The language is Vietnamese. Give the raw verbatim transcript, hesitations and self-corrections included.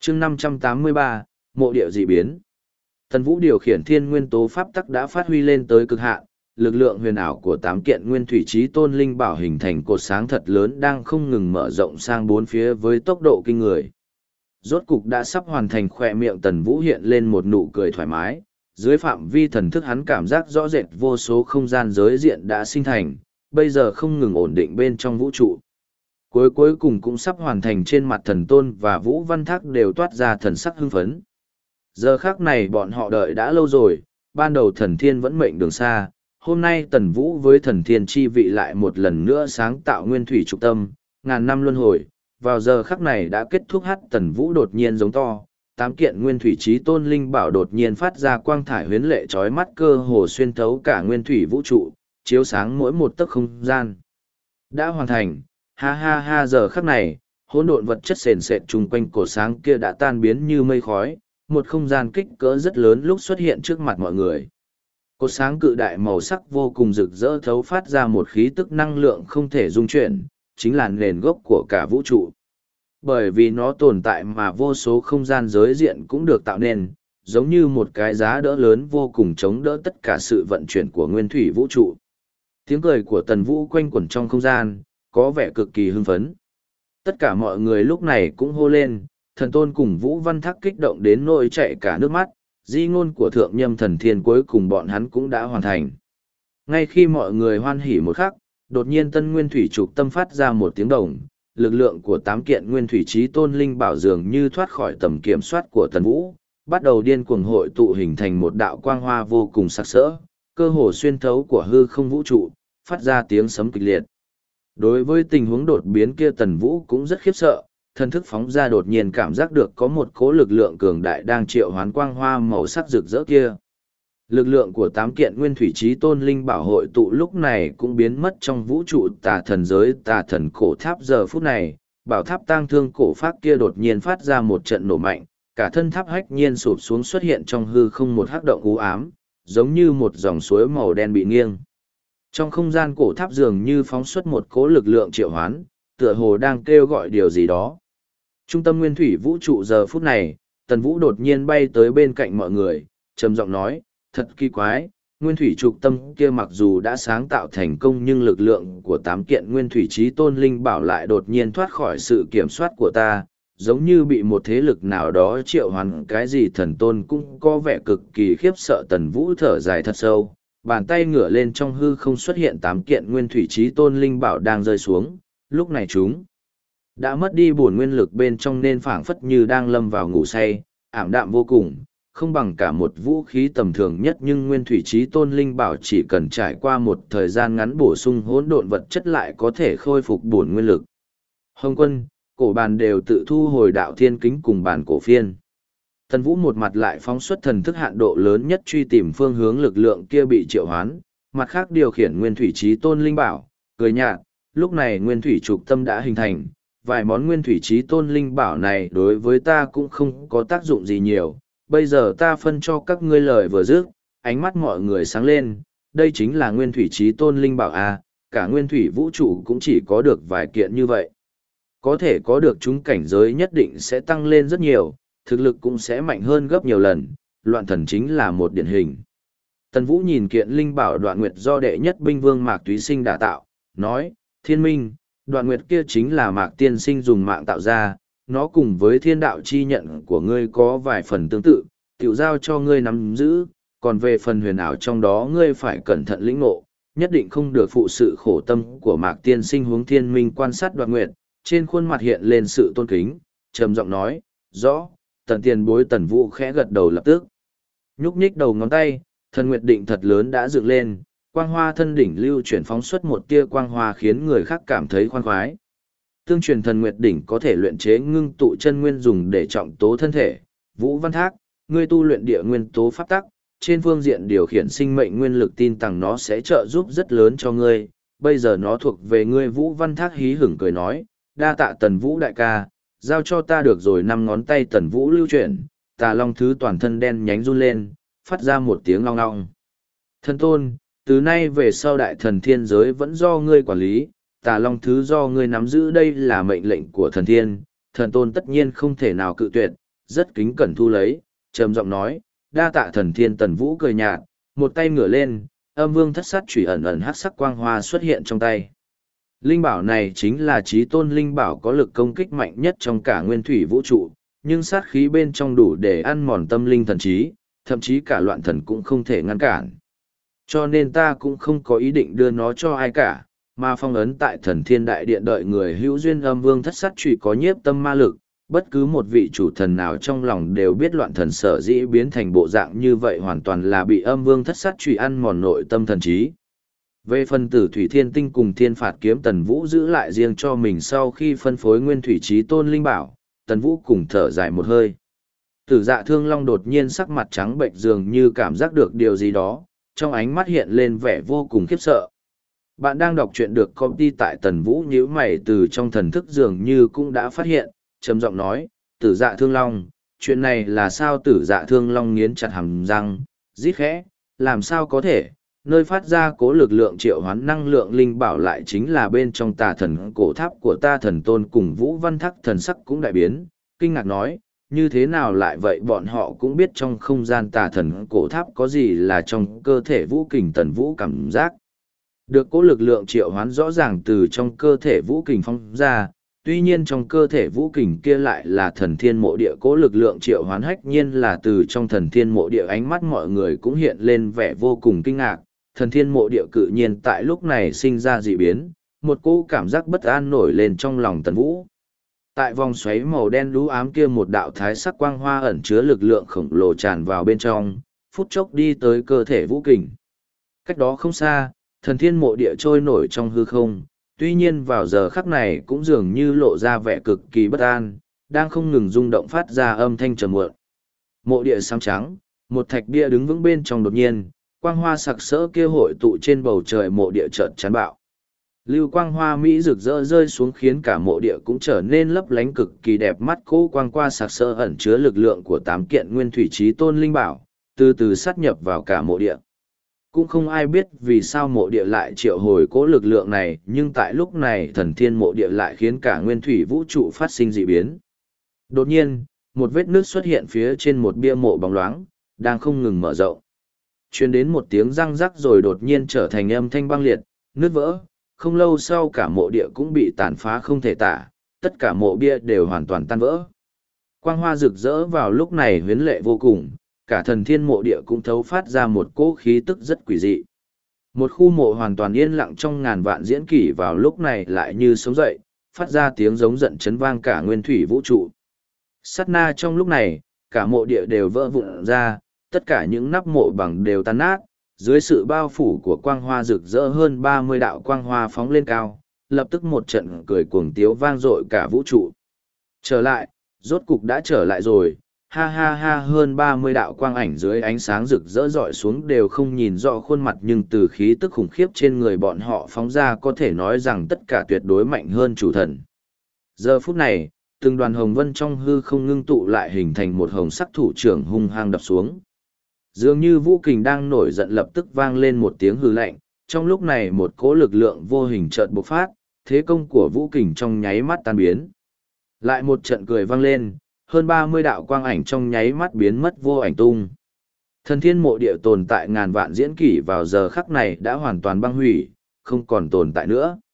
chương năm trăm tám mươi ba, mộ địa dị biến. Tần Vũ điều khiển thiên nguyên tố pháp tắc đã phát huy lên tới cực hạn, lực lượng huyền ảo của tám kiện nguyên thủy chí tôn linh bảo hình thành cột sáng thật lớn đang không ngừng mở rộng sang bốn phía với tốc độ kinh người. Rốt cục đã sắp hoàn thành, khỏe miệng Tần Vũ hiện lên một nụ cười thoải mái, dưới phạm vi thần thức hắn cảm giác rõ rệt vô số không gian giới diện đã sinh thành, bây giờ không ngừng ổn định bên trong vũ trụ. Cuối cuối cùng cũng sắp hoàn thành, trên mặt Thần Tôn và Vũ Văn Thác đều toát ra thần sắc hưng phấn. Giờ khác này bọn họ đợi đã lâu rồi, ban đầu thần thiên vẫn mệnh đường xa, hôm nay Tần Vũ với thần thiên chi vị lại một lần nữa sáng tạo nguyên thủy trục tâm, ngàn năm luân hồi, vào giờ khắc này đã kết thúc. Hát Tần Vũ đột nhiên giống to, tám kiện nguyên thủy chí tôn linh bảo đột nhiên phát ra quang thải huyến lệ chói mắt, cơ hồ xuyên thấu cả nguyên thủy vũ trụ, chiếu sáng mỗi một tấc không gian. Đã hoàn thành, ha ha ha. Giờ khắc này, hỗn độn vật chất sền sệt chung quanh cổ sáng kia đã tan biến như mây khói, một không gian kích cỡ rất lớn lúc xuất hiện trước mặt mọi người. Cột sáng cự đại màu sắc vô cùng rực rỡ thấu phát ra một khí tức năng lượng không thể dung chuyển, chính là nền gốc của cả vũ trụ. Bởi vì nó tồn tại mà vô số không gian giới diện cũng được tạo nên, giống như một cái giá đỡ lớn vô cùng chống đỡ tất cả sự vận chuyển của nguyên thủy vũ trụ. Tiếng cười của Tần Vũ quanh quẩn trong không gian, có vẻ cực kỳ hưng phấn. Tất cả mọi người lúc này cũng hô lên, Thần Tôn cùng Vũ Văn Thác kích động đến nỗi chảy cả nước mắt, di ngôn của Thượng Nhâm Thần Thiên cuối cùng bọn hắn cũng đã hoàn thành. Ngay khi mọi người hoan hỉ một khắc, đột nhiên tân nguyên thủy trục tâm phát ra một tiếng đồng, lực lượng của tám kiện nguyên thủy chí tôn linh bảo dường như thoát khỏi tầm kiểm soát của Tần Vũ, bắt đầu điên cuồng hội tụ hình thành một đạo quang hoa vô cùng sắc sỡ, cơ hồ xuyên thấu của hư không vũ trụ, phát ra tiếng sấm kịch liệt. Đối với tình huống đột biến kia Tần Vũ cũng rất khiếp sợ, thần thức phóng ra đột nhiên cảm giác được có một cỗ lực lượng cường đại đang triệu hoán quang hoa màu sắc rực rỡ kia. Lực lượng của tám kiện nguyên thủy chí tôn linh bảo hội tụ lúc này cũng biến mất trong vũ trụ tà thần giới tà thần cổ tháp. Giờ phút này, bảo tháp tang thương cổ phát kia đột nhiên phát ra một trận nổ mạnh, cả thân tháp hách nhiên sụp xuống, xuất hiện trong hư không một hắc động u ám, giống như một dòng suối màu đen bị nghiêng. Trong không gian cổ tháp dường như phóng xuất một cỗ lực lượng triệu hoán, tựa hồ đang kêu gọi điều gì đó. Trung tâm nguyên thủy vũ trụ giờ phút này, Tần Vũ đột nhiên bay tới bên cạnh mọi người, trầm giọng nói, thật kỳ quái, nguyên thủy trục tâm kia mặc dù đã sáng tạo thành công nhưng lực lượng của tám kiện nguyên thủy chí tôn linh bảo lại đột nhiên thoát khỏi sự kiểm soát của ta, giống như bị một thế lực nào đó triệu hoán. Cái gì? Thần Tôn cũng có vẻ cực kỳ khiếp sợ. Tần Vũ thở dài thật sâu, bàn tay ngửa lên trong hư không, xuất hiện tám kiện nguyên thủy chí tôn linh bảo đang rơi xuống, lúc này chúng đã mất đi bổn nguyên lực bên trong nên phảng phất như đang lâm vào ngủ say, ảm đạm vô cùng, không bằng cả một vũ khí tầm thường nhất. Nhưng nguyên thủy chí tôn linh bảo chỉ cần trải qua một thời gian ngắn bổ sung hỗn độn vật chất lại có thể khôi phục bổn nguyên lực. Hồng Quân, cổ bàn đều tự thu hồi đạo thiên kính cùng bàn cổ phiên. Tần Vũ một mặt lại phóng xuất thần thức hạn độ lớn nhất truy tìm phương hướng lực lượng kia bị triệu hoán, mặt khác điều khiển nguyên thủy chí tôn linh bảo, cười nhạt, lúc này nguyên thủy trục tâm đã hình thành, vài món nguyên thủy chí tôn linh bảo này đối với ta cũng không có tác dụng gì nhiều, bây giờ ta phân cho các ngươi. Lời vừa dứt, ánh mắt mọi người sáng lên, đây chính là nguyên thủy chí tôn linh bảo à, cả nguyên thủy vũ trụ cũng chỉ có được vài kiện như vậy. Có thể có được chúng cảnh giới nhất định sẽ tăng lên rất nhiều, thực lực cũng sẽ mạnh hơn gấp nhiều lần, loạn thần chính là một điển hình. Tần Vũ nhìn kiện linh bảo Đoạn Nguyệt do đệ nhất binh vương Mạc Túy Sinh đả tạo, nói, Thiên Minh, Đoạn Nguyệt kia chính là Mạc Tiên Sinh dùng mạng tạo ra, nó cùng với thiên đạo chi nhận của ngươi có vài phần tương tự, tiểu giao cho ngươi nắm giữ, còn về phần huyền ảo trong đó ngươi phải cẩn thận lĩnh ngộ, nhất định không được phụ sự khổ tâm của Mạc Tiên Sinh. Hướng Thiên Minh quan sát Đoạn Nguyệt, trên khuôn mặt hiện lên sự tôn kính, trầm giọng nói, rõ. Tần tiền bối. Tần Vũ khẽ gật đầu lập tức nhúc nhích đầu ngón tay, thần nguyệt định thật lớn đã dựng lên, quang hoa thân đỉnh lưu chuyển phóng xuất một tia quang hoa khiến người khác cảm thấy khoan khoái. Tương truyền thần nguyệt đỉnh có thể luyện chế ngưng tụ chân nguyên dùng để trọng tố thân thể. Vũ Văn Thác, ngươi tu luyện địa nguyên tố pháp tắc, trên phương diện điều khiển sinh mệnh nguyên lực tin rằng nó sẽ trợ giúp rất lớn cho ngươi, bây giờ nó thuộc về ngươi. Vũ Văn Thác hí hửng cười nói, đa tạ Tần Vũ đại ca, giao cho ta được rồi. Năm ngón tay Tần Vũ lưu chuyển, Tà Long Thứ toàn thân đen nhánh run lên, phát ra một tiếng long long. Thần Tôn, từ nay về sau đại thần thiên giới vẫn do ngươi quản lý, Tà Long Thứ do ngươi nắm giữ, đây là mệnh lệnh của thần thiên, Thần Tôn tất nhiên không thể nào cự tuyệt. rất kính cẩn thu lấy, trầm giọng nói, đa tạ thần thiên. Tần Vũ cười nhạt, một tay ngửa lên, âm vương thất sát chủy ẩn ẩn hắc sắc quang hoa xuất hiện trong tay. Linh bảo này chính là chí tôn linh bảo có lực công kích mạnh nhất trong cả nguyên thủy vũ trụ, nhưng sát khí bên trong đủ để ăn mòn tâm linh thần trí, thậm chí cả loạn thần cũng không thể ngăn cản. Cho nên ta cũng không có ý định đưa nó cho ai cả, mà phong ấn tại thần thiên đại điện đợi người hữu duyên. Âm vương thất sát chủy có nhiếp tâm ma lực, bất cứ một vị chủ thần nào trong lòng đều biết loạn thần sở dĩ biến thành bộ dạng như vậy hoàn toàn là bị âm vương thất sát chủy ăn mòn nội tâm thần trí. Về phần tử thủy thiên tinh cùng thiên phạt kiếm, Tần Vũ giữ lại riêng cho mình sau khi phân phối nguyên thủy chí tôn linh bảo. Tần Vũ cùng thở dài một hơi. Tử Dạ Thương Long đột nhiên sắc mặt trắng bệch, dường như cảm giác được điều gì đó, trong ánh mắt hiện lên vẻ vô cùng khiếp sợ. Bạn đang đọc truyện được công ty tại Tần Vũ nhíu mày từ trong thần thức dường như cũng đã phát hiện, trầm giọng nói, Tử Dạ Thương Long, chuyện này là sao? Tử Dạ Thương Long nghiến chặt hàm răng, rít khẽ, làm sao có thể, nơi phát ra cố lực lượng triệu hoán năng lượng linh bảo lại chính là bên trong tà thần cổ tháp của ta. Thần tôn cùng Vũ Văn Thắc thần sắc cũng đại biến, kinh ngạc nói, như thế nào lại vậy? Bọn họ cũng biết trong không gian tà thần cổ tháp có gì là trong cơ thể Vũ Kình. Tần Vũ cảm giác được cố lực lượng triệu hoán rõ ràng từ trong cơ thể Vũ Kình phong ra, tuy nhiên trong cơ thể Vũ Kình kia lại là thần thiên mộ địa cố lực lượng triệu hoán hách nhiên là từ trong thần thiên mộ địa. Ánh mắt mọi người cũng hiện lên vẻ vô cùng kinh ngạc, thần thiên mộ địa cự nhiên tại lúc này sinh ra dị biến, một cỗ cảm giác bất an nổi lên trong lòng Tần Vũ. Tại vòng xoáy màu đen đú ám kia, một đạo thái sắc quang hoa ẩn chứa lực lượng khổng lồ tràn vào bên trong, phút chốc đi tới cơ thể Vũ Kình. Cách đó không xa, thần thiên mộ địa trôi nổi trong hư không, tuy nhiên vào giờ khắc này cũng dường như lộ ra vẻ cực kỳ bất an, đang không ngừng rung động phát ra âm thanh trầm muộn. Mộ địa xám trắng, một thạch bia đứng vững bên trong, đột nhiên, quang hoa sặc sỡ kia hội tụ trên bầu trời mộ địa chợt chán bạo. Lưu quang hoa mỹ rực rỡ rơi xuống khiến cả mộ địa cũng trở nên lấp lánh cực kỳ đẹp mắt. Cố quang qua sặc sỡ ẩn chứa lực lượng của tám kiện nguyên thủy chí tôn linh bảo, từ từ sát nhập vào cả mộ địa. Cũng không ai biết vì sao mộ địa lại triệu hồi cố lực lượng này, nhưng tại lúc này thần thiên mộ địa lại khiến cả nguyên thủy vũ trụ phát sinh dị biến. Đột nhiên, một vết nước xuất hiện phía trên một bia mộ bóng loáng, đang không ngừng mở rộng. Truyền đến một tiếng răng rắc rồi đột nhiên trở thành âm thanh băng liệt, nứt vỡ. Không lâu sau cả mộ địa cũng bị tàn phá không thể tả, tất cả mộ bia đều hoàn toàn tan vỡ. Quang hoa rực rỡ vào lúc này huyến lệ vô cùng, cả thần thiên mộ địa cũng thấu phát ra một cỗ khí tức rất quỷ dị. Một khu mộ hoàn toàn yên lặng trong ngàn vạn diễn kỷ vào lúc này lại như sống dậy, phát ra tiếng giống giận chấn vang cả nguyên thủy vũ trụ. Sát na trong lúc này, cả mộ địa đều vỡ vụn ra, tất cả những nắp mộ bằng đều tan nát, dưới sự bao phủ của quang hoa rực rỡ hơn ba mươi đạo quang hoa phóng lên cao, lập tức một trận cười cuồng tiếu vang dội cả vũ trụ. Trở lại, rốt cục đã trở lại rồi, ha ha ha. Hơn ba mươi đạo quang ảnh dưới ánh sáng rực rỡ rọi xuống đều không nhìn rõ khuôn mặt, nhưng từ khí tức khủng khiếp trên người bọn họ phóng ra có thể nói rằng tất cả tuyệt đối mạnh hơn chủ thần. Giờ phút này, từng đoàn hồng vân trong hư không ngưng tụ lại hình thành một hồng sắc thủ trưởng hung hăng đập xuống. Dường như Vũ Kình đang nổi giận, lập tức vang lên một tiếng hư lạnh, trong lúc này một cỗ lực lượng vô hình chợt bộc phát, thế công của Vũ Kình trong nháy mắt tan biến. Lại một trận cười vang lên, hơn ba mươi đạo quang ảnh trong nháy mắt biến mất vô ảnh tung. Thần thiên mộ địa tồn tại ngàn vạn diễn kỷ vào giờ khắc này đã hoàn toàn băng hủy, không còn tồn tại nữa.